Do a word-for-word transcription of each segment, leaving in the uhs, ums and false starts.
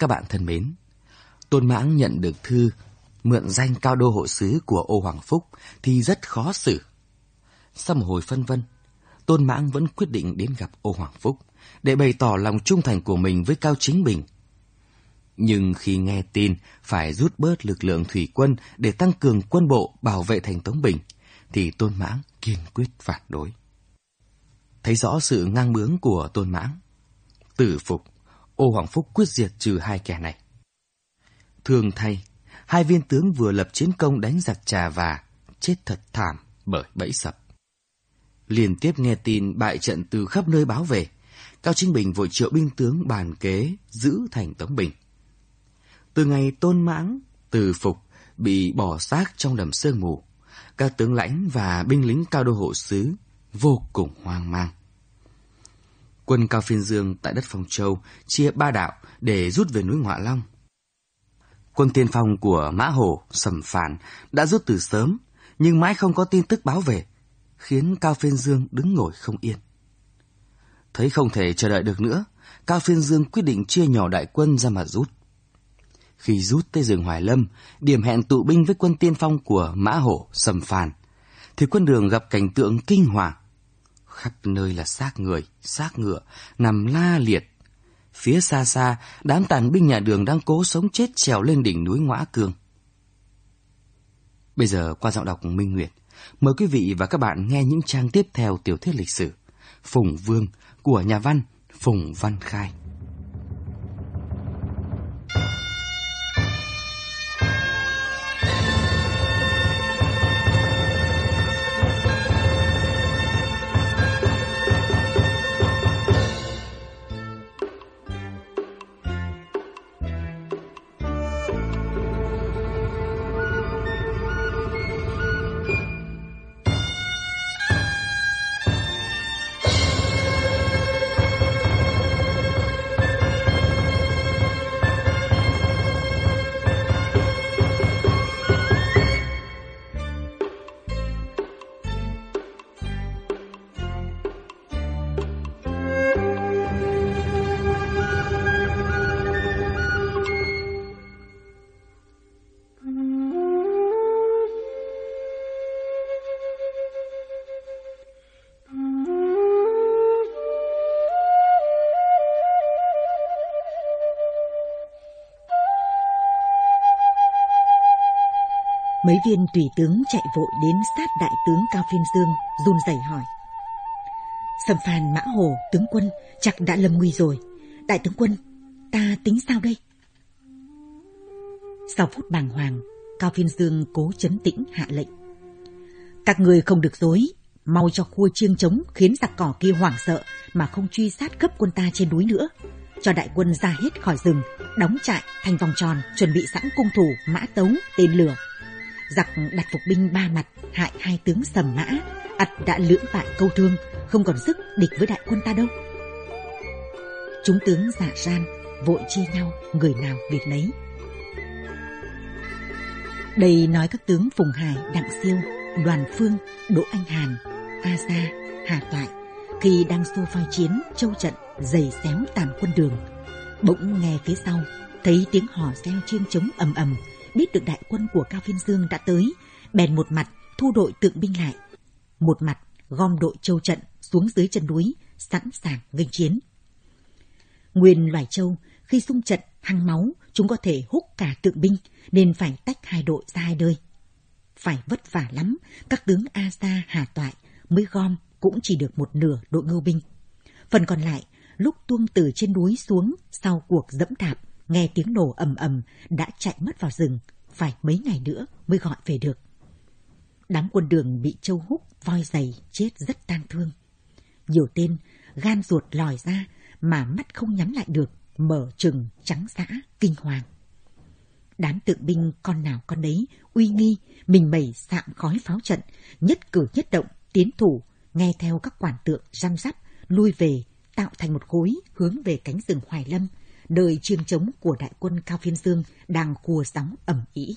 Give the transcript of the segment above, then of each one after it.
các bạn thân mến, Tôn Mãng nhận được thư mượn danh cao đô hộ sứ của Ô Hoàng Phúc thì rất khó xử. Sau một hồi phân vân, Tôn Mãng vẫn quyết định đến gặp Ô Hoàng Phúc để bày tỏ lòng trung thành của mình với Cao Chính Bình. Nhưng khi nghe tin phải rút bớt lực lượng thủy quân để tăng cường quân bộ bảo vệ thành Tống Bình, thì Tôn Mãng kiên quyết phản đối. Thấy rõ sự ngang bướng của Tôn Mãng, Tử Phục, Ô Hoàng Phúc quyết diệt trừ hai kẻ này. Thường thay, hai viên tướng vừa lập chiến công đánh giặc Trà Và, chết thật thảm bởi bẫy sập. Liên tiếp nghe tin bại trận từ khắp nơi báo về, Cao Chính Bình vội triệu binh tướng bàn kế giữ thành Tống Bình. Từ ngày Tôn Mãng, Từ Phục bị bỏ xác trong đầm sương mù, các tướng lãnh và binh lính cao đô hộ sứ vô cùng hoang mang. Quân Cao Phiên Dương tại đất Phong Châu chia ba đạo để rút về núi Ngọa Long. Quân tiên phong của Mã Hổ, Sầm Phàn đã rút từ sớm, nhưng mãi không có tin tức báo về, khiến Cao Phiên Dương đứng ngồi không yên. Thấy không thể chờ đợi được nữa, Cao Phiên Dương quyết định chia nhỏ đại quân ra mà rút. Khi rút tới rừng Hoài Lâm, điểm hẹn tụ binh với quân tiên phong của Mã Hổ, Sầm Phàn, thì quân đường gặp cảnh tượng kinh hoàng. Khắp nơi là xác người, xác ngựa, nằm la liệt. Phía xa xa, đám tàn binh nhà Đường đang cố sống chết trèo lên đỉnh núi Ngõa Cương. Bây giờ qua giọng đọc Minh Nguyệt, mời quý vị và các bạn nghe những trang tiếp theo tiểu thuyết lịch sử Phùng Vương của nhà văn Phùng Văn Khai. Mấy viên tùy tướng chạy vội đến sát đại tướng Cao Phiên Dương, run rẩy hỏi: Sầm Phàn, Mã Hổ, tướng quân chắc đã lâm nguy rồi. Đại tướng quân, ta tính sao đây? Sau phút bàng hoàng, Cao Phiên Dương cố trấn tĩnh hạ lệnh: Các người không được dối, mau cho khua chiêng trống khiến giặc cỏ kia hoảng sợ mà không truy sát gấp quân ta trên núi nữa. Cho đại quân ra hết khỏi rừng, đóng trại thành vòng tròn, chuẩn bị sẵn cung thủ, mã tấu, tên lửa. Giặc đặt phục binh ba mặt, hại hai tướng Sầm Mã, ắt đã lưỡng bại câu thương, không còn sức địch với đại quân ta đâu. Chúng tướng dạ gian vội chia nhau, người nào việc nấy. Đây nói các tướng Phùng Hải, Đặng Siêu, Đoàn Phương, Đỗ Anh Hàn, A Gia, Hà Toại khi đang xô phoi chiến châu trận giày xéo tàn quân Đường, bỗng nghe phía sau thấy tiếng hò reo chiêng trống ầm ầm, biết được đại quân của Cao Phiên Dương đã tới, bèn một mặt thu đội tượng binh lại, một mặt gom đội châu trận xuống dưới chân núi, sẵn sàng nghênh chiến. Nguyên loài châu khi xung trận hăng máu, chúng có thể húc cả tượng binh, nên phải tách hai đội ra hai nơi. Phải vất vả lắm, các tướng A Gia, Hà Toại mới gom cũng chỉ được một nửa đội ngưu binh. Phần còn lại lúc tuông từ trên núi xuống sau cuộc dẫm đạp, nghe tiếng nổ ầm ầm đã chạy mất vào rừng, phải mấy ngày nữa mới gọi về được. Đám quân Đường bị châu húc voi giày chết rất tang thương. Nhiều tên gan ruột lòi ra mà mắt không nhắm lại được, mở trừng trắng dã kinh hoàng. Đám tượng binh con nào con đấy uy nghi, mình mẩy sạm khói pháo trận, nhất cử nhất động tiến thủ, nghe theo các quản tượng răm rắp lui về, tạo thành một khối hướng về cánh rừng Hoài Lâm, nơi chiêng trống của đại quân Cao Phiên Dương đang khua sóng ầm ĩ.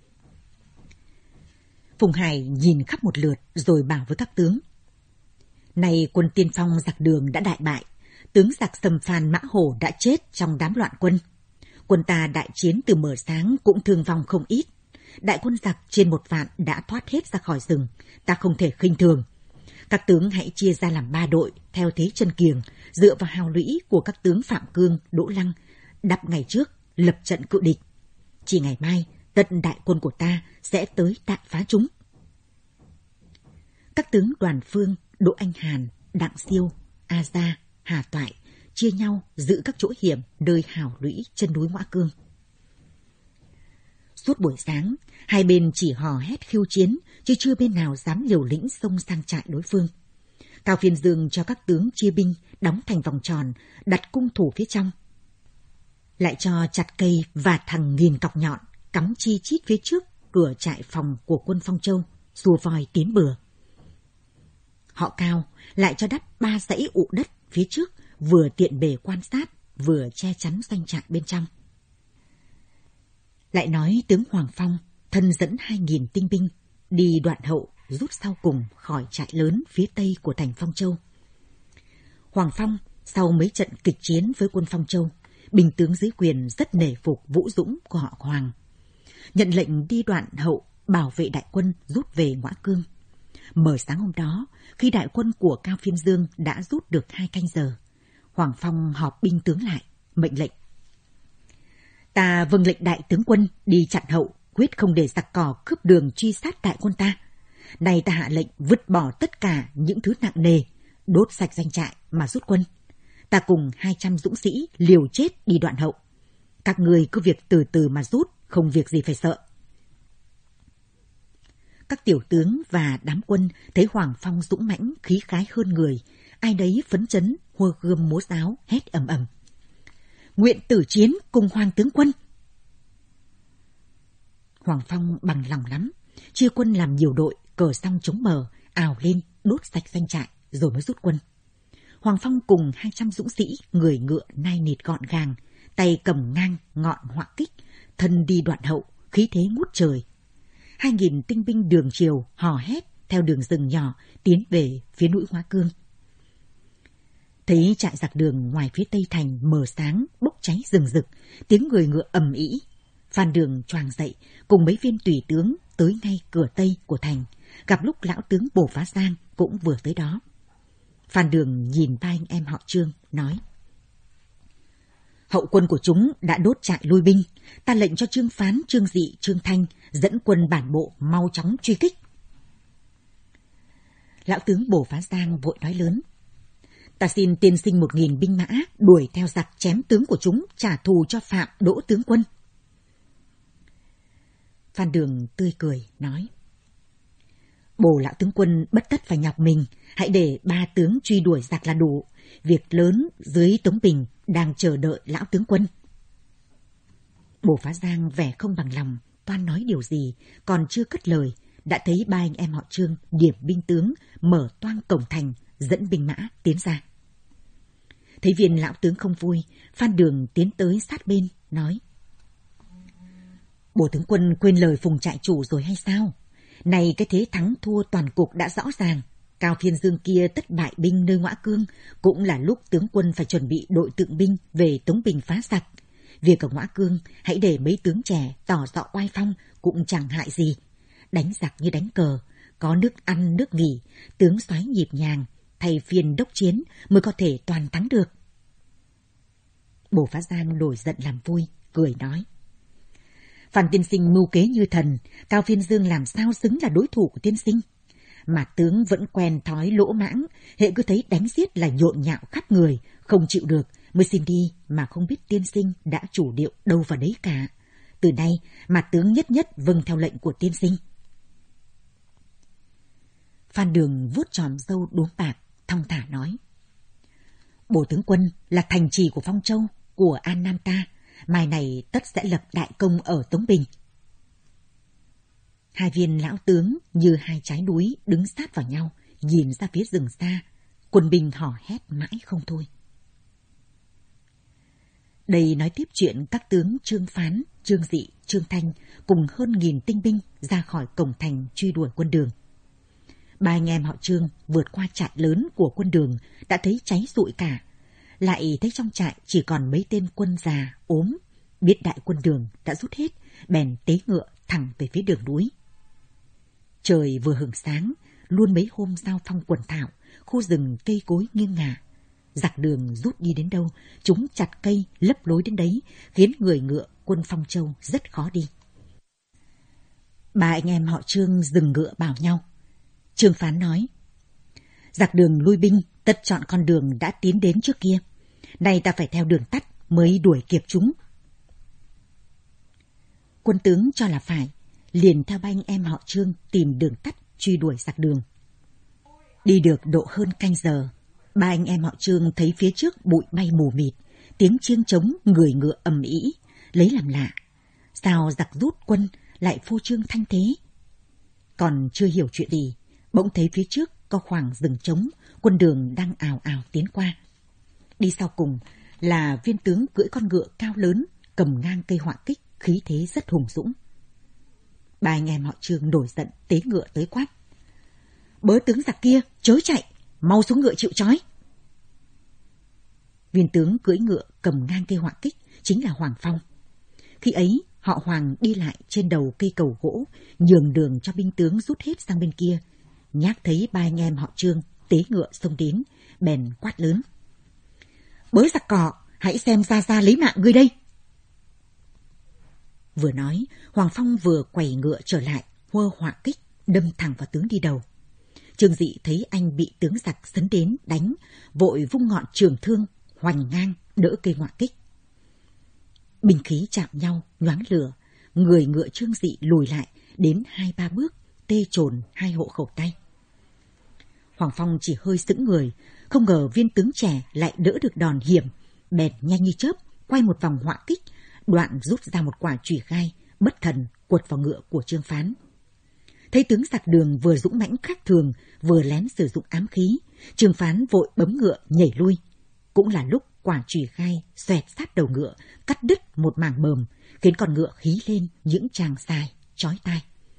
Phùng Hải nhìn khắp một lượt rồi bảo với các tướng: Này quân tiên phong giặc Đường đã đại bại, tướng giặc Sầm Phàn, Mã Hổ đã chết trong đám loạn quân. Quân ta đại chiến từ mờ sáng cũng thương vong không ít. Đại quân giặc trên một vạn đã thoát hết ra khỏi rừng, ta không thể khinh thường. Các tướng hãy chia ra làm ba đội theo thế chân kiềng, dựa vào hào lũy của các tướng Phạm Cương, Đỗ Lăng, đắp ngày trước lập trận cự địch. Chỉ ngày mai, tận đại quân của ta sẽ tới đạn phá chúng. Các tướng Đoàn Phương, Đỗ Anh Hàn, Đặng Siêu, A Gia, Hà Toại chia nhau giữ các chỗ hiểm nơi hào lũy chân núi Ngoã Cương. Suốt buổi sáng, hai bên chỉ hò hét khiêu chiến, chứ chưa bên nào dám liều lĩnh xông sang trại đối phương. Cao Phiên Dương cho các tướng chia binh, đóng thành vòng tròn, đặt cung thủ phía trong. Lại cho chặt cây và thằng nghìn cọc nhọn, cắm chi chít phía trước cửa trại phòng của quân Phong Châu, xua voi tiến bừa. Họ Cao lại cho đắp ba dãy ụ đất phía trước, vừa tiện bề quan sát, vừa che chắn doanh trại bên trong. Lại nói tướng Hoàng Phong thân dẫn hai nghìn tinh binh đi đoạn hậu rút sau cùng khỏi trại lớn phía tây của thành Phong Châu. Hoàng Phong sau mấy trận kịch chiến với quân Phong Châu, binh tướng dưới quyền rất nể phục vũ dũng của họ Hoàng. Nhận lệnh đi đoạn hậu bảo vệ đại quân rút về Ngoã Cương. Mở sáng hôm đó, khi đại quân của Cao Phiên Dương đã rút được hai canh giờ, Hoàng Phong họp binh tướng lại, mệnh lệnh: ta vâng lệnh đại tướng quân đi chặn hậu, quyết không để giặc cỏ cướp đường truy sát đại quân ta. Này ta hạ lệnh vứt bỏ tất cả những thứ nặng nề, đốt sạch doanh trại mà rút quân. Ta cùng hai trăm dũng sĩ liều chết đi đoạn hậu. Các người cứ việc từ từ mà rút, không việc gì phải sợ. Các tiểu tướng và đám quân thấy Hoàng Phong dũng mãnh, khí khái hơn người, ai đấy phấn chấn, hua gươm múa giáo, hét ầm ầm: nguyện tử chiến cùng Hoàng tướng quân. Hoàng Phong bằng lòng lắm, chia quân làm nhiều đội, cờ xong chống mờ, ào lên đốt sạch doanh trại rồi mới rút quân. Hoàng Phong cùng hai trăm dũng sĩ, người ngựa nai nịt gọn gàng, tay cầm ngang ngọn họa kích, thân đi đoạn hậu, khí thế ngút trời. Hai nghìn tinh binh đường triều hò hét theo đường rừng nhỏ tiến về phía núi Ngoã Cương. Thấy trại giặc đường ngoài phía tây thành mờ sáng bốc cháy rừng rực, tiếng người ngựa ầm ĩ. Phan Đường choàng dậy cùng mấy viên tùy tướng tới ngay cửa tây của thành, gặp lúc lão tướng Bồ Phá Giang cũng vừa tới đó. Phan Đường nhìn ba anh em họ Trương nói: hậu quân của chúng đã đốt trại lui binh, ta lệnh cho Trương Phán, Trương Dị, Trương Thanh dẫn quân bản bộ mau chóng truy kích. Lão tướng Bồ Phá Giang vội nói lớn: ta xin tiên sinh một nghìn binh mã đuổi theo giặc chém tướng của chúng, trả thù cho Phạm Đỗ tướng quân. Phan Đường tươi cười nói: Bồ lão tướng quân bất tất phải nhọc mình, hãy để ba tướng truy đuổi giặc là đủ. Việc lớn dưới Tống Bình đang chờ đợi lão tướng quân. Bồ Phá Giang vẻ không bằng lòng, toan nói điều gì, còn chưa cất lời, đã thấy ba anh em họ Trương điểm binh tướng mở toang cổng thành, dẫn binh mã tiến ra. Thấy viên lão tướng không vui, Phan Đường tiến tới sát bên, nói: Bồ tướng quân quên lời phùng trại chủ rồi hay sao? Này cái thế thắng thua toàn cục đã rõ ràng. Cao Phiên Dương kia tất bại binh nơi Ngoã Cương, cũng là lúc tướng quân phải chuẩn bị đội tượng binh về Tống Bình phá giặc. Việc ở Ngoã Cương, hãy để mấy tướng trẻ tỏ rõ oai phong cũng chẳng hại gì. Đánh giặc như đánh cờ, có nước ăn nước nghỉ, tướng soái nhịp nhàng, thay phiên đốc chiến mới có thể toàn thắng được. Bồ Phá Giang đổi giận làm vui, cười nói: Phan tiên sinh mưu kế như thần, Cao Phiên Dương làm sao xứng là đối thủ của tiên sinh. Mà tướng vẫn quen thói lỗ mãng, hệ cứ thấy đánh giết là nhộn nhạo khắp người, không chịu được mới xin đi, mà không biết tiên sinh đã chủ điệu đâu vào đấy cả. Từ nay mà tướng nhất nhất vâng theo lệnh của tiên sinh. Phan Đường vuốt tròm râu đốm bạc, thong thả nói: Bồ tướng quân là thành trì của Phong Châu, của An Nam ta, mai này tất sẽ lập đại công ở Tống Bình. Hai viên lão tướng như hai trái núi đứng sát vào nhau, nhìn ra phía rừng xa, quân binh hò hét mãi không thôi. Đây nói tiếp chuyện các tướng Trương Phán, Trương Dị, Trương Thanh cùng hơn nghìn tinh binh ra khỏi cổng thành truy đuổi quân Đường. Ba anh em họ Trương vượt qua trại lớn của quân Đường đã thấy cháy rụi cả, lại thấy trong trại chỉ còn mấy tên quân già, ốm, biết đại quân Đường đã rút hết, bèn tế ngựa thẳng về phía đường núi. Trời vừa hửng sáng, luôn mấy hôm giao phong quần thảo, khu rừng cây cối nghiêng ngả. Giặc Đường rút đi đến đâu, chúng chặt cây, lấp lối đến đấy, khiến người ngựa quân Phong Châu rất khó đi. Ba anh em họ Trương dừng ngựa bảo nhau. Trương Phán nói: giặc Đường lui binh, tất chọn con đường đã tiến đến trước kia. Nay ta phải theo đường tắt mới đuổi kịp chúng. Quân tướng cho là phải, liền theo ba anh em họ Trương tìm đường tắt truy đuổi giặc Đường. Đi được độ hơn canh giờ, ba anh em họ Trương thấy phía trước bụi bay mù mịt, tiếng chiêng trống, người ngựa ầm ĩ, lấy làm lạ. Sao giặc rút quân lại phô trương thanh thế? Còn chưa hiểu chuyện gì, bỗng thấy phía trước có khoảng rừng trống, quân Đường đang ào ào tiến qua. Đi sau cùng là viên tướng cưỡi con ngựa cao lớn, cầm ngang cây họa kích, khí thế rất hùng dũng. Ba anh em họ Trương nổi giận, tế ngựa tới quát: bớ tướng giặc kia, chớ chạy, mau xuống ngựa chịu trói. Viên tướng cưỡi ngựa cầm ngang cây họa kích chính là Hoàng Phong. Khi ấy họ Hoàng đi lại trên đầu cây cầu gỗ, nhường đường cho binh tướng rút hết sang bên kia. Nhác thấy ba anh em họ Trương tế ngựa xông đến, bèn quát lớn: bớ giặc cỏ, hãy xem ra ra lấy mạng ngươi đây. Vừa nói, Hoàng Phong vừa quẩy ngựa trở lại, hơ họa kích đâm thẳng vào tướng đi đầu. Trương Dị thấy anh bị tướng giặc sấn đến đánh, vội vung ngọn trường thương hoành ngang đỡ cây họa kích. Binh khí chạm nhau, nhoáng lửa, người ngựa Trương Dị lùi lại đến hai ba bước, tê chồn hai hộ khẩu tay. Hoàng Phong chỉ hơi sững người, không ngờ viên tướng trẻ lại đỡ được đòn hiểm, bèn nhanh như chớp quay một vòng họa kích, đoạn rút ra một quả chùy gai, bất thần quật vào ngựa của Trương Phán. Thấy tướng giặc Đường vừa dũng mãnh khác thường, vừa lén sử dụng ám khí, Trương Phán vội bấm ngựa nhảy lui. Cũng là lúc quả chùy gai xoẹt sát đầu ngựa, cắt đứt một mảng mờm, khiến con ngựa hí lên những tràng dài chói tai.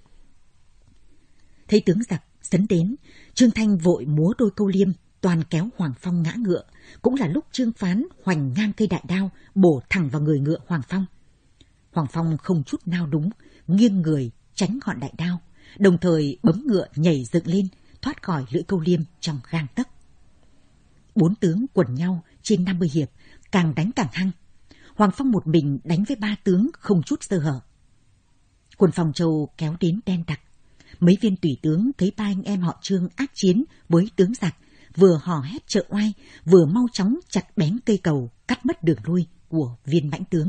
Thấy tướng giặc sấn đến, Trương Thanh vội múa đôi câu liêm, toàn kéo Hoàng Phong ngã ngựa. Cũng là lúc Trương Phán hoành ngang cây đại đao, bổ thẳng vào người ngựa Hoàng Phong. Hoàng Phong không chút nao đúng, nghiêng người tránh ngọn đại đao, đồng thời bấm ngựa nhảy dựng lên, thoát khỏi lưỡi câu liêm trong gang tấc. Bốn tướng quần nhau trên năm mươi hiệp, càng đánh càng hăng. Hoàng Phong một mình đánh với ba tướng không chút sơ hở. Quân Phong Châu kéo đến đen đặc. Mấy viên tùy tướng thấy ba anh em họ Trương ác chiến với tướng giặc, vừa hò hét trợ oai, vừa mau chóng chặt bén cây cầu, cắt mất đường lui của viên mãnh tướng.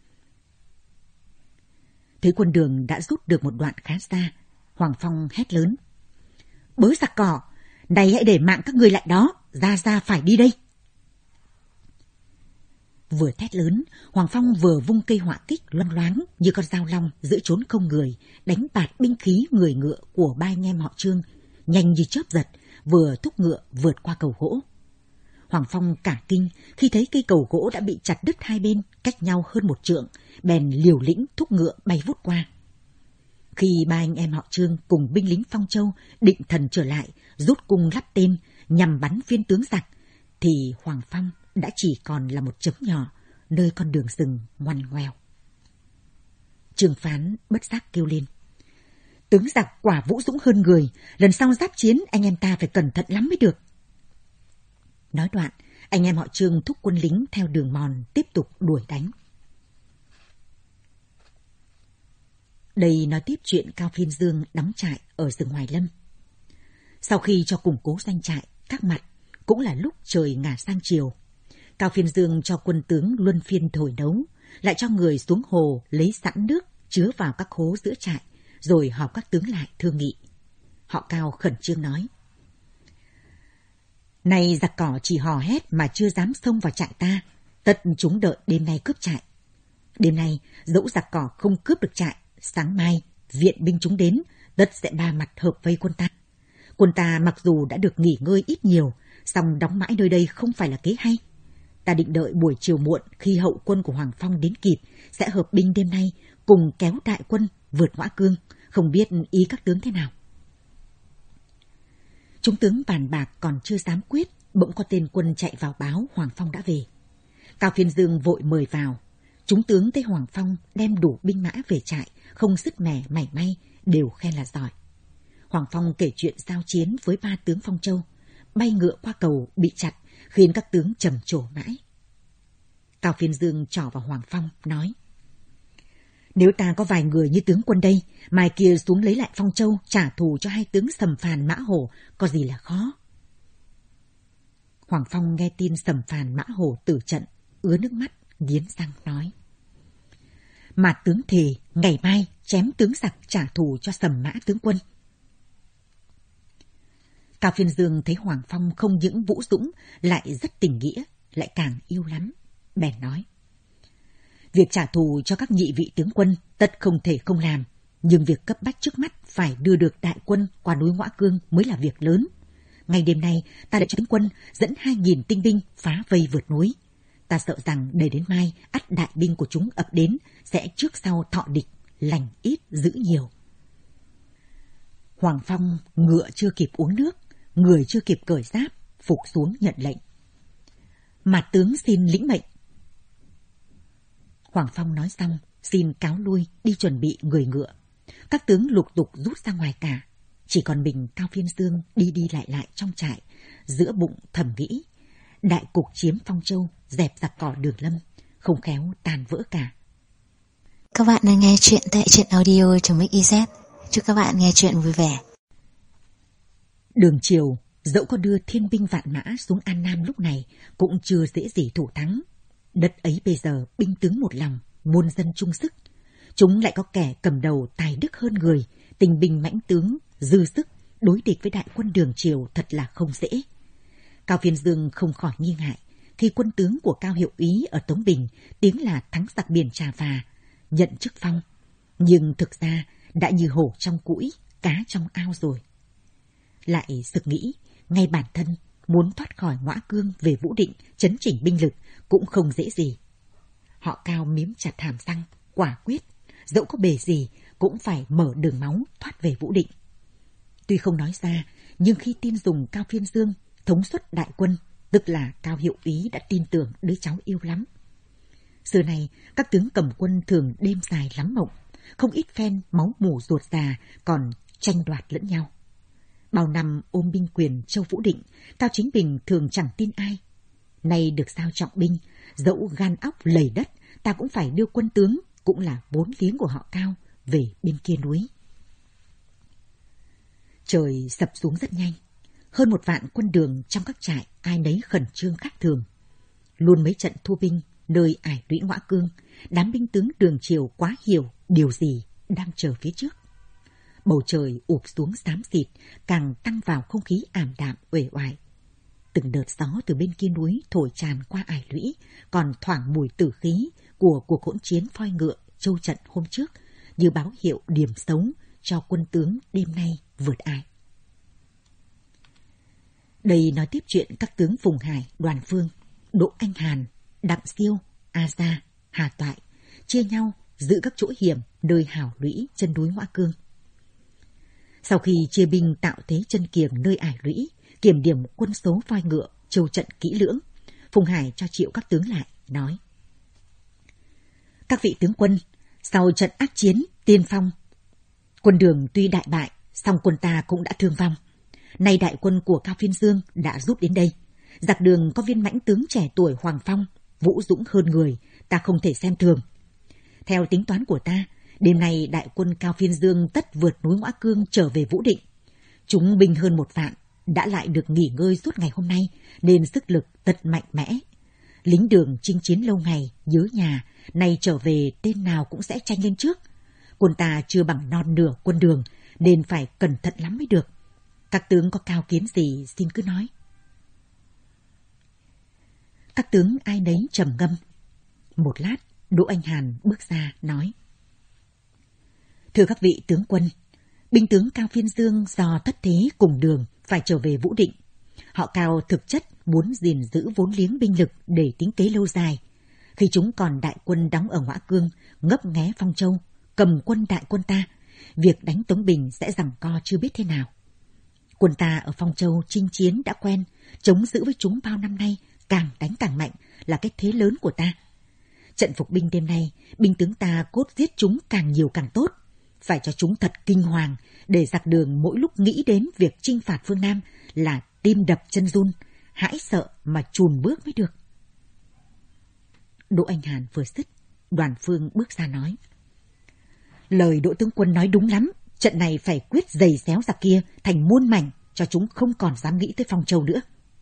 Thấy quân Đường đã rút được một đoạn khá xa, Hoàng Phong hét lớn: bớ giặc cỏ, này hãy để mạng các ngươi lại đó, ra ra phải đi đây. Vừa thét lớn, Hoàng Phong vừa vung cây họa kích loang loáng như con dao long giữa chốn không người, đánh bạt binh khí người ngựa của ba anh em họ Trương, nhanh như chớp giật, vừa thúc ngựa vượt qua cầu gỗ. Hoàng Phong cả kinh khi thấy cây cầu gỗ đã bị chặt đứt hai bên, cách nhau hơn một trượng, bèn liều lĩnh thúc ngựa bay vút qua. Khi ba anh em họ Trương cùng binh lính Phong Châu định thần trở lại, rút cung lắp tên nhằm bắn viên tướng giặc, thì Hoàng Phong đã chỉ còn là một chấm nhỏ nơi con đường rừng ngoằn ngoèo. Trương Phán bất giác kêu lên: tướng giặc quả vũ dũng hơn người, lần sau giáp chiến anh em ta phải cẩn thận lắm mới được. Nói đoạn, anh em họ Trương thúc quân lính theo đường mòn tiếp tục đuổi đánh. Đây nói tiếp chuyện Cao Phiên Dương đóng trại ở rừng Hoài Lâm. Sau khi cho củng cố doanh trại, các mặt, cũng là lúc trời ngả sang chiều. Cao Phiên Dương cho quân tướng luân phiên thổi nấu, lại cho người xuống hồ lấy sẵn nước chứa vào các hố giữa trại, rồi họp các tướng lại thương nghị. Họ Cao khẩn trương nói: này giặc cỏ chỉ hò hét mà chưa dám xông vào trại ta, tất chúng đợi đêm nay cướp trại. Đêm nay dẫu giặc cỏ không cướp được trại, sáng mai viện binh chúng đến, tất sẽ ba mặt hợp vây quân ta. Quân ta mặc dù đã được nghỉ ngơi ít nhiều, song đóng mãi nơi đây không phải là kế hay. Ta định đợi buổi chiều muộn khi hậu quân của Hoàng Phong đến kịp, sẽ hợp binh đêm nay cùng kéo đại quân vượt Ngõa Cương, không biết ý các tướng thế nào. Chúng tướng bàn bạc còn chưa dám quyết, bỗng có tên quân chạy vào báo Hoàng Phong đã về. Cao Phiên Dương vội mời vào. Chúng tướng thấy Hoàng Phong đem đủ binh mã về trại, không sứt mẻ mảy may, đều khen là giỏi. Hoàng Phong kể chuyện giao chiến với ba tướng Phong Châu, bay ngựa qua cầu bị chặt, khiến các tướng trầm trồ mãi. Cao Phiên Dương trỏ vào Hoàng Phong, nói: Nếu ta có vài người như tướng quân đây, mai kia xuống lấy lại Phong Châu, trả thù cho hai tướng Sầm Phàn Mã Hổ, có gì là khó. Hoàng Phong nghe tin Sầm Phàn Mã Hổ tử trận, ứa nước mắt, nghiến răng nói: Mà tướng thề, ngày mai chém tướng giặc trả thù cho Sầm Mã tướng quân. Cao Phiên Dương thấy Hoàng Phong không những vũ dũng, lại rất tình nghĩa, lại càng yêu lắm, bèn nói: Việc trả thù cho các nhị vị tướng quân tất không thể không làm, nhưng việc cấp bách trước mắt phải đưa được đại quân qua núi Ngõa Cương mới là việc lớn. Ngày đêm nay ta đã cho tướng quân dẫn hai nghìn tinh binh phá vây vượt núi. Ta sợ rằng để đến mai ắt đại binh của chúng ập đến, sẽ trước sau thọ địch, lành ít giữ nhiều. Hoàng Phong ngựa chưa kịp uống nước, người chưa kịp cởi giáp, phục xuống nhận lệnh. Mà tướng xin lĩnh mệnh. Hoàng Phong nói xong, xin cáo lui đi chuẩn bị người ngựa. Các tướng lục tục rút ra ngoài cả, chỉ còn mình Cao Phiên Dương đi đi lại lại trong trại, giữa bụng thầm nghĩ: đại cục chiếm Phong Châu, dẹp giặc cỏ Đường Lâm, không khéo tàn vỡ cả. Các bạn đang nghe chuyện tại truyện audio trong Mix i zét. Chúc các bạn nghe chuyện vui vẻ. Đường Triều dẫu có đưa thiên binh vạn mã xuống An Nam lúc này cũng chưa dễ gì thủ thắng. Đất ấy bây giờ binh tướng một lòng, muôn dân chung sức. Chúng lại có kẻ cầm đầu tài đức hơn người, tình binh mãnh tướng, dư sức, đối địch với đại quân Đường Triều thật là không dễ. Cao Phiên Dương không khỏi nghi ngại khi quân tướng của Cao Hiệu Úy ở Tống Bình tiếng là thắng giặc biển Trà Và, nhận chức phong. Nhưng thực ra đã như hổ trong cũi, cá trong ao rồi. Lại sực nghĩ, ngay bản thân muốn thoát khỏi Ngõa Cương về Vũ Định, chấn chỉnh binh lực cũng không dễ gì. Họ Cao miếm chặt hàm răng, quả quyết, dẫu có bề gì cũng phải mở đường máu thoát về Vũ Định. Tuy không nói ra, nhưng khi tin dùng Cao Phiên Dương thống suất đại quân, tức là Cao Hiệu Úy đã tin tưởng đứa cháu yêu lắm. Xưa này, các tướng cầm quân thường đêm dài lắm mộng, không ít phen máu mủ ruột già còn tranh đoạt lẫn nhau. Bao năm ôm binh quyền Châu Vũ Định, Cao Chính Bình thường chẳng tin ai. Nay được giao trọng binh, dẫu gan óc lầy đất, ta cũng phải đưa quân tướng, cũng là bốn viếng của họ Cao, về bên kia núi. Trời sập xuống rất nhanh. Hơn một vạn quân Đường trong các trại ai nấy khẩn trương khác thường. Luôn mấy trận thu binh nơi ải lũy Ngõa Cương, đám binh tướng Đường Triều quá hiểu điều gì đang chờ phía trước. Bầu trời ụp xuống xám xịt, càng tăng vào không khí ảm đạm uể oải. Từng đợt gió từ bên kia núi thổi tràn qua ải lũy, còn thoảng mùi tử khí của cuộc hỗn chiến phoi ngựa Châu Trận hôm trước, như báo hiệu điểm xấu cho quân tướng đêm nay vượt ải. Đây nói tiếp chuyện các tướng Phùng Hải, Đoàn Phương, Đỗ Anh Hàn, Đặng Siêu, A Gia, Hà Toại chia nhau giữ các chỗ hiểm nơi hảo lũy chân núi Ngõa Cương. Sau khi chia binh tạo thế chân kiềm nơi ải lũy, kiểm điểm quân số voi ngựa Châu Trận kỹ lưỡng, Phùng Hải cho triệu các tướng lại, nói: Các vị tướng quân, sau trận ác chiến tiên phong, quân Đường tuy đại bại, song quân ta cũng đã thương vong. Nay đại quân của Cao Phiên Dương đã giúp đến đây. Giặc Đường có viên mãnh tướng trẻ tuổi Hoàng Phong, vũ dũng hơn người, ta không thể xem thường. Theo tính toán của ta, đêm nay đại quân Cao Phiên Dương tất vượt núi Ngõa Cương trở về Vũ Định. Chúng binh hơn một vạn, đã lại được nghỉ ngơi suốt ngày hôm nay, nên sức lực thật mạnh mẽ. Lính Đường chinh chiến lâu ngày, nhớ nhà, nay trở về tên nào cũng sẽ tranh lên trước. Quân ta chưa bằng non nửa quân Đường, nên phải cẩn thận lắm mới được. Các tướng có cao kiến gì xin cứ nói. Các tướng ai nấy trầm ngâm. Một lát, Đỗ Anh Hàn bước ra nói: Thưa các vị tướng quân, binh tướng Cao Phiên Dương do thất thế cùng Đường phải trở về Vũ Định. Họ Cao thực chất muốn gìn giữ vốn liếng binh lực để tính kế lâu dài. Khi chúng còn đại quân đóng ở Ngõa Cương, ngấp nghé Phong Châu, cầm quân đại quân ta, việc đánh Tống Bình sẽ giằng co chưa biết thế nào. Quân ta ở Phong Châu chinh chiến đã quen, chống giữ với chúng bao năm nay, càng đánh càng mạnh là cái thế lớn của ta. Trận phục binh đêm nay, binh tướng ta cốt giết chúng càng nhiều càng tốt. Phải cho chúng thật kinh hoàng, để giặc Đường mỗi lúc nghĩ đến việc chinh phạt phương Nam là tim đập chân run, hãi sợ mà chùn bước mới được. Đỗ Anh Hàn vừa dứt, Đoàn Phương bước ra nói: Lời Đỗ tướng quân nói đúng lắm, trận này phải quyết giày xéo giặc kia thành muôn mảnh, cho chúng không còn dám nghĩ tới Phong Châu nữa.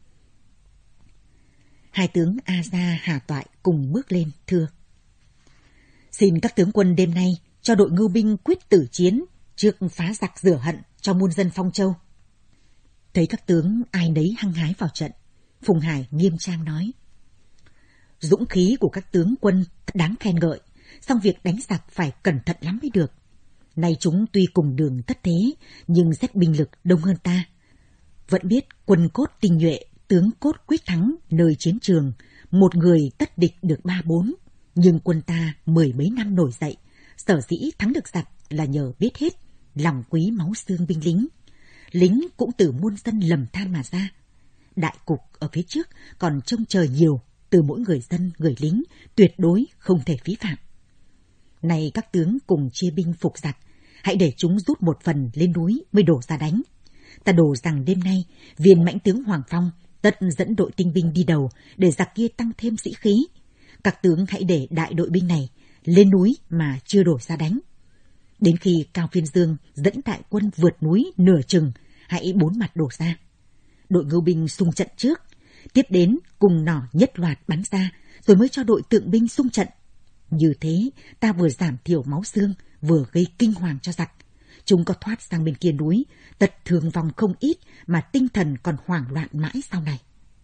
Hai tướng A Gia, Hà Toại cùng bước lên thưa: Xin các tướng quân đêm nay cho đội ngưu binh quyết tử chiến, trước phá giặc rửa hận cho muôn dân Phong Châu. Thấy các tướng ai nấy hăng hái vào trận, Phùng Hải nghiêm trang nói: Dũng khí của các tướng quân đáng khen ngợi, song việc đánh giặc phải cẩn thận lắm mới được. Nay chúng tuy cùng đường thất thế, nhưng xét binh lực đông hơn ta. Vẫn biết quân cốt tinh nhuệ, tướng cốt quyết thắng nơi chiến trường, một người tất địch được ba bốn. Nhưng quân ta mười mấy năm nổi dậy, sở dĩ thắng được giặc là nhờ biết hết lòng quý máu xương binh lính. Lính cũng từ muôn dân lầm than mà ra. Đại cục ở phía trước còn trông chờ nhiều từ mỗi người dân, người lính, tuyệt đối không thể phí phạm. Này các tướng cùng chia binh phục giặc, hãy để chúng rút một phần lên núi mới đổ ra đánh. Ta đổ rằng đêm nay, viên mãnh tướng Hoàng Phong tất dẫn đội tinh binh đi đầu để giặc kia tăng thêm sĩ khí. Các tướng hãy để đại đội binh này lên núi mà chưa đổ ra đánh. Đến khi Cao Phiên Dương dẫn đại quân vượt núi nửa chừng, hãy bốn mặt đổ ra. Đội ngưu binh xung trận trước, tiếp đến cùng nỏ nhất loạt bắn ra, rồi mới cho đội tượng binh xung trận. Như thế, ta vừa giảm thiểu máu xương, vừa gây kinh hoàng cho giặc. Chúng có thoát sang bên kia núi, tật thương vong không ít mà tinh thần còn hoảng loạn mãi sau này.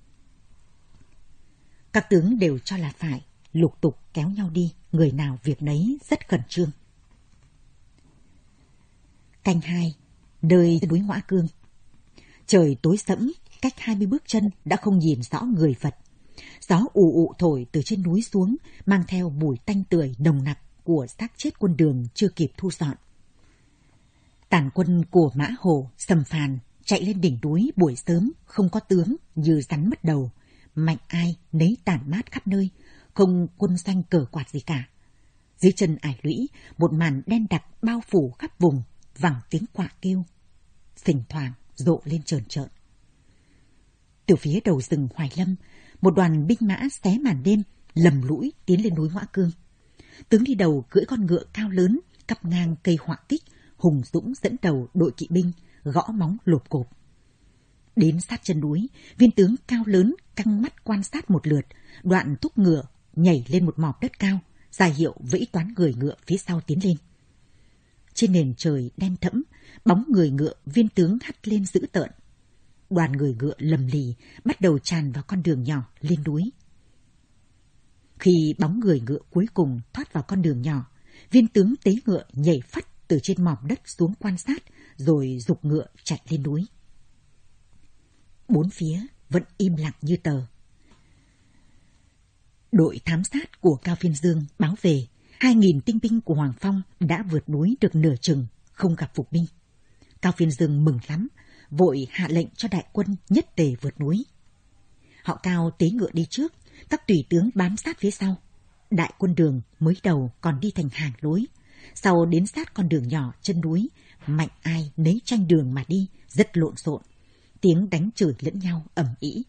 Các tướng đều cho là phải, lục tục kéo nhau đi, người nào việc nấy rất khẩn trương. Canh hai, nơi núi Ngoã Cương. Trời tối sẫm, cách hai mươi bước chân đã không nhìn rõ người vật. Gió ù ù thổi từ trên núi xuống, mang theo mùi tanh tưởi nồng nặc của xác chết quân Đường chưa kịp thu dọn. Tàn quân của Mã Hồ, Sầm Phàn chạy lên đỉnh núi buổi sớm, không có tướng như rắn mất đầu, mạnh ai nấy tản mát khắp nơi, không quân doanh cờ quạt gì cả. Dưới chân ải lũy, một màn đen đặc bao phủ khắp vùng, vẳng tiếng quạ kêu, thỉnh thoảng rộ lên trờn trợn. Từ phía đầu rừng Hoài Lâm, một đoàn binh mã xé màn đêm, lầm lũi tiến lên núi Ngoã Cương. Tướng đi đầu cưỡi con ngựa cao lớn, cắp ngang cây họa kích, hùng dũng dẫn đầu đội kỵ binh, gõ móng lộp cộp. Đến sát chân núi, viên tướng cao lớn căng mắt quan sát một lượt, đoạn thúc ngựa nhảy lên một mỏm đất cao, ra hiệu vẫy toán người ngựa phía sau tiến lên. Trên nền trời đen thẫm, bóng người ngựa viên tướng hắt lên dữ tợn. Đoàn người ngựa lầm lì bắt đầu tràn vào con đường nhỏ lên núi. Khi bóng người ngựa cuối cùng thoát vào con đường nhỏ, viên tướng tế ngựa nhảy phắt từ trên mỏm đất xuống quan sát, rồi giục ngựa chạy lên núi. Bốn phía vẫn im lặng như tờ. Đội thám sát của Cao Phiên Dương báo về hai nghìn tinh binh của Hoàng Phong đã vượt núi được nửa chừng, không gặp phục binh. Cao Phiên Dương mừng lắm, vội hạ lệnh cho đại quân nhất tề vượt núi. Họ Cao tế ngựa đi trước, các tùy tướng bám sát phía sau. Đại quân Đường mới đầu còn đi thành hàng lối, sau đến sát con đường nhỏ chân núi, mạnh ai nấy tranh đường mà đi, rất lộn xộn, tiếng đánh chửi lẫn nhau ầm ĩ.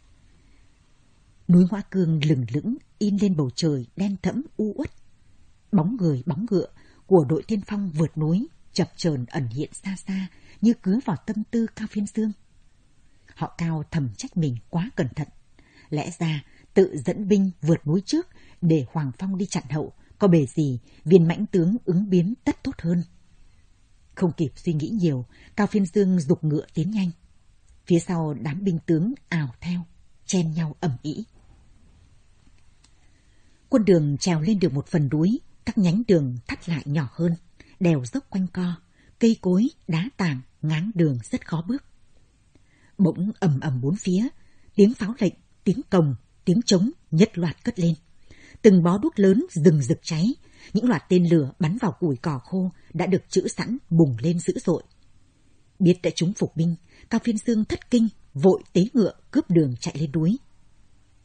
Núi Ngoã Cương lừng lững in lên bầu trời đen thẫm u uất. Bóng người bóng ngựa của đội tiên phong vượt núi chập chờn ẩn hiện xa xa, như cứa vào tâm tư Cao Phiên Dương. Họ Cao thầm trách mình quá cẩn thận, lẽ ra tự dẫn binh vượt núi trước để Hoàng Phong đi chặn hậu, có bề gì viên mãnh tướng ứng biến tất tốt hơn. Không kịp suy nghĩ nhiều, Cao Phiên Dương giục ngựa tiến nhanh. Phía sau đám binh tướng ào theo, chen nhau ầm ĩ. Quân Đường trèo lên được một phần núi, các nhánh đường thắt lại nhỏ hơn, đèo dốc quanh co, cây cối, đá tảng ngáng đường rất khó bước. Bỗng ầm ầm bốn phía, tiếng pháo lệnh, tiếng cồng, tiếng trống nhất loạt cất lên. Từng bó đuốc lớn rừng rực cháy, những loạt tên lửa bắn vào củi cỏ khô đã được trữ sẵn bùng lên dữ dội. Biết đã trúng phục binh, Cao Phiên Dương thất kinh, vội tế ngựa cướp đường chạy lên núi.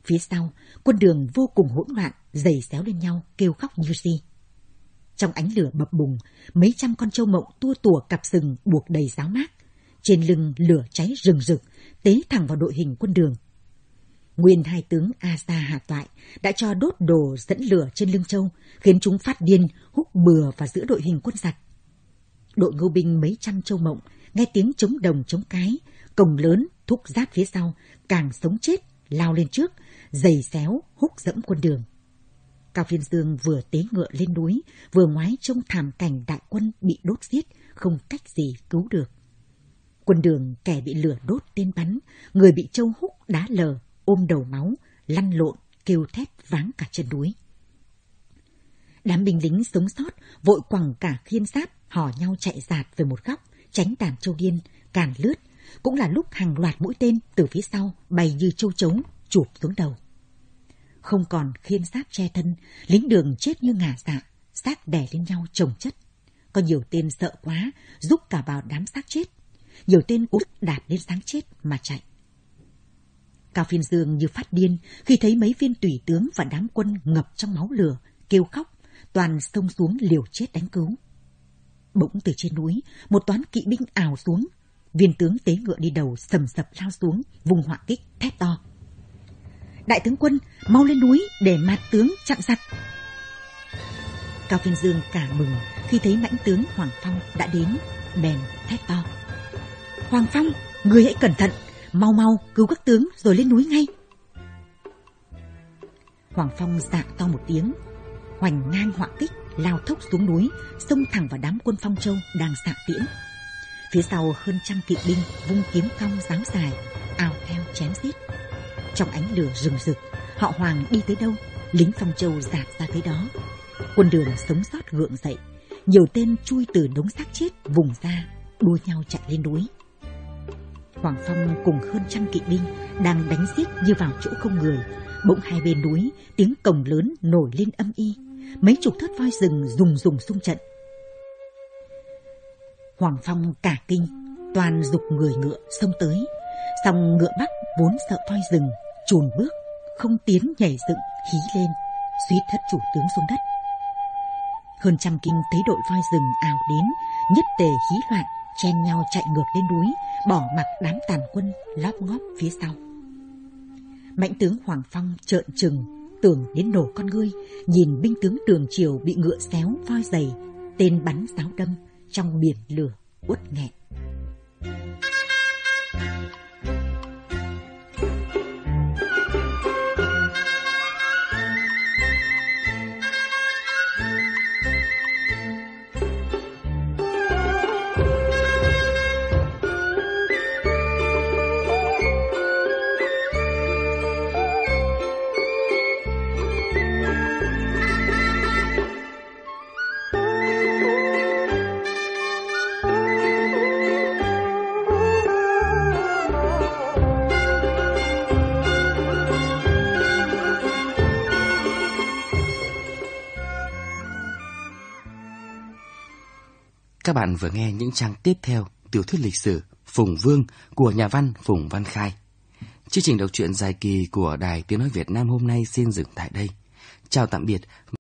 Phía sau, quân đường vô cùng hỗn loạn, giày xéo lên nhau, kêu khóc như si. Trong ánh lửa bập bùng, mấy trăm con trâu mộng tua tủa cặp sừng buộc đầy giáo mác. Trên lưng lửa cháy rừng rực, tế thẳng vào đội hình quân đường. Nguyên hai tướng Asa Hà Toại đã cho đốt đồ dẫn lửa trên lưng trâu, khiến chúng phát điên húc bừa vào giữa đội hình quân giặc. Đội ngô binh mấy trăm trâu mộng nghe tiếng chống đồng chống cái, cồng lớn thúc giáp phía sau, càng sống chết lao lên trước, giày xéo húc dẫm quân đường. Cao Phiên Dương vừa tế ngựa lên núi, vừa ngoái trông thảm cảnh đại quân bị đốt giết, không cách gì cứu được. Quân đường kẻ bị lửa đốt tên bắn, người bị trâu húc đá lờ, ôm đầu máu, lăn lộn, kêu thét váng cả chân núi. Đám binh lính sống sót vội quẳng cả khiên giáp, hò nhau chạy dạt về một góc, tránh đàn trâu điên, càn lướt. Cũng là lúc hàng loạt mũi tên từ phía sau bay như châu chấu chụp xuống đầu. Không còn khiên giáp che thân, lính đường chết như ngả dạ, xác đè lên nhau chồng chất. Có nhiều tên sợ quá, rúc cả vào đám xác chết. Nhiều tên út đạp lên sáng chết mà chạy. Cao Phiên Dương như phát điên khi thấy mấy viên tùy tướng và đám quân ngập trong máu lửa, kêu khóc, toàn xông xuống liều chết đánh cứu. Bỗng từ trên núi, một toán kỵ binh ào xuống. Viên tướng tế ngựa đi đầu sầm sập lao xuống, vùng hỏa kích thét to: Đại tướng quân, mau lên núi để mạt tướng chặn giặc. Cao Phiên Dương cả mừng khi thấy mãnh tướng Hoàng Phong đã đến, bèn thét to: Hoàng Phong, người hãy cẩn thận, mau mau cứu các tướng rồi lên núi ngay. Hoàng Phong dạ to một tiếng, hoành ngang hỏa kích lao thốc xuống núi, xông thẳng vào đám quân Phong Châu đang xạ tiễn. Phía sau hơn trăm kỵ binh vung kiếm cong giáo dài, ào theo chém giết. Trong ánh lửa rừng rực, họ Hoàng đi tới đâu, lính Phong Châu dạt ra tới đó. Quân đường sống sót gượng dậy, nhiều tên chui từ đống xác chết vùng ra, đua nhau chạy lên núi. Hoàng Phong cùng hơn trăm kỵ binh đang đánh giết như vào chỗ không người. Bỗng hai bên núi tiếng cồng lớn nổi lên âm y, mấy chục thớt voi rừng rùng rùng xung trận. Hoàng Phong cả kinh, toàn giục người ngựa xông tới. Song ngựa Bắc vốn sợ voi rừng, chùn bước, không tiến nhảy dựng, hí lên, suýt hất chủ tướng xuống đất. Hơn trăm kinh thấy đội voi rừng ào đến, nhất tề hí loạn, chen nhau chạy ngược lên núi, bỏ mặc đám tàn quân lóp ngóp phía sau. Mãnh tướng Hoàng Phong trợn trừng, tưởng đến nổ con ngươi, nhìn binh tướng Đường Triều bị ngựa xéo voi giày, tên bắn giáo đâm trong biển lửa uất nghẹn. Các bạn vừa nghe những trang tiếp theo tiểu thuyết lịch sử Phùng Vương của nhà văn Phùng Văn Khai. Chương trình đọc truyện dài kỳ của Đài Tiếng nói Việt Nam hôm nay xin dừng tại đây. Chào tạm biệt.